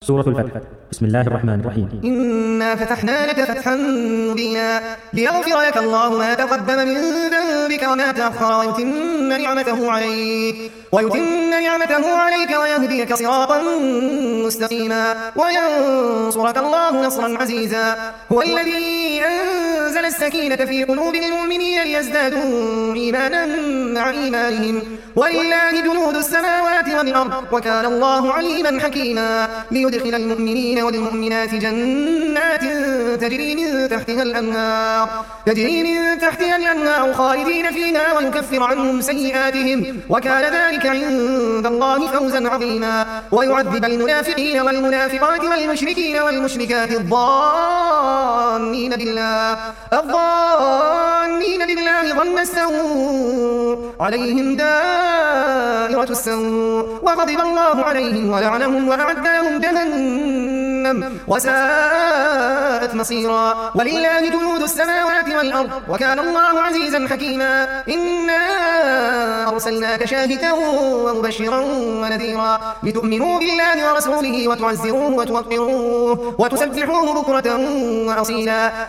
سورة الفتح. بسم الله الرحمن الرحيم. إنا فتحنا لك فتحا مبينا ليغفر لك الله ما تقدم من ذنبك وما تأخر ويتم نعمته عليك ويهديك صراطا مستقيما وينصرك الله نصرا عزيزا. هو الذي أنزل السكينة في قلوب المؤمنين ليزدادوا إيمانا مع إيمانهم ولله جنود السماوات والأرض وكان الله عليما حكيما. ليدخل المؤمنين والمؤمنات جنات تجري من تحتها الأنهار خالدين فيها ويكفر عنهم سيئاتهم وكان ذلك عند الله فوزا عظيما. ويعذب المنافقين والمنافقات والمشركين والمشركات الظانين بالله ظن السوء عليهم دائرة السوء وغضب الله عليهم ولعنهم وأعد لهم جهنم وساءت مصيرا. ولله جنود السماوات والأرض وكان الله عزيزا حكيما. إنا أرسلناك شاهدا ومبشرا ونذيرا لتؤمنوا بالله ورسوله وتعزروه وتوقروه وتسبحوه بكرة وأصيلا.